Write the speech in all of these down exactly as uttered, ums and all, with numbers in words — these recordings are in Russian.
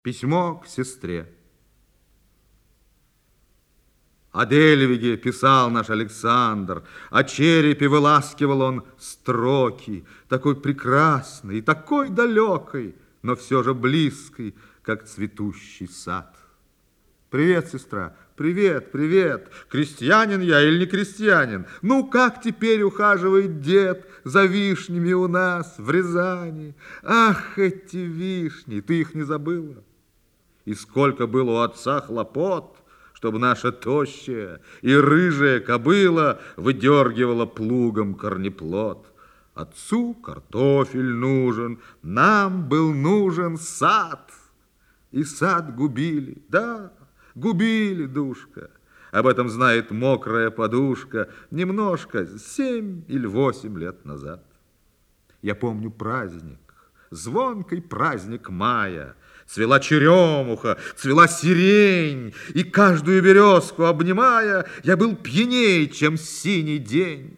Письмо к сестре. О Дельвиге писал наш Александр, о черепе выласкивал он строки, такой прекрасный и такой далекой, но все же близкий, как цветущий сад. Привет, сестра. Привет, привет. Крестьянин я или не крестьянин? Ну, как теперь ухаживает дед за вишнями у нас в Рязани? Ах, эти вишни, ты их не забыла? И сколько было у отца хлопот, чтобы наша тощая и рыжая кобыла выдергивала плугом корнеплод. Отцу картофель нужен, нам был нужен сад. И сад губили, да, губили, душка. Об этом знает мокрая подушка немножко, семь или восемь лет назад. Я помню праздник, звонкий праздник мая. Цвела черемуха, цвела сирень, и каждую березку обнимая, я был пьяней, чем синий день.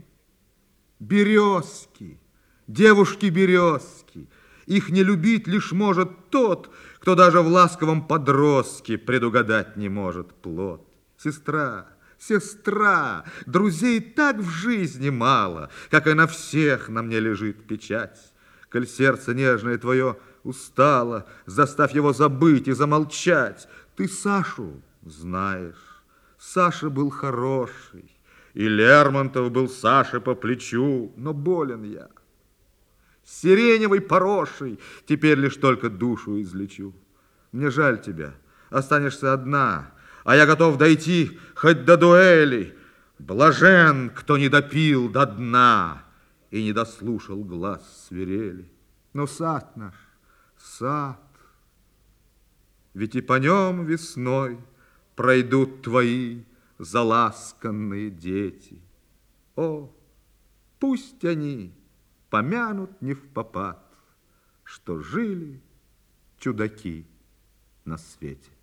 Березки, девушки-березки, их не любить лишь может тот, кто даже в ласковом подростке предугадать не может плод. Сестра, сестра, друзей так в жизни мало, как и на всех на мне лежит печать. Коль сердце нежное твое устало, заставь его забыть и замолчать. Ты Сашу знаешь, Саша был хороший, и Лермонтов был Саше по плечу, но болен я. Сиреневый порошей теперь лишь только душу излечу. Мне жаль тебя, останешься одна, а я готов дойти хоть до дуэли. Блажен, кто не допил до дна и не дослушал глаз свирели. Но сад наш, сад, ведь и по нем весной пройдут твои заласканные дети. О, пусть они помянут невпопад, что жили чудаки на свете.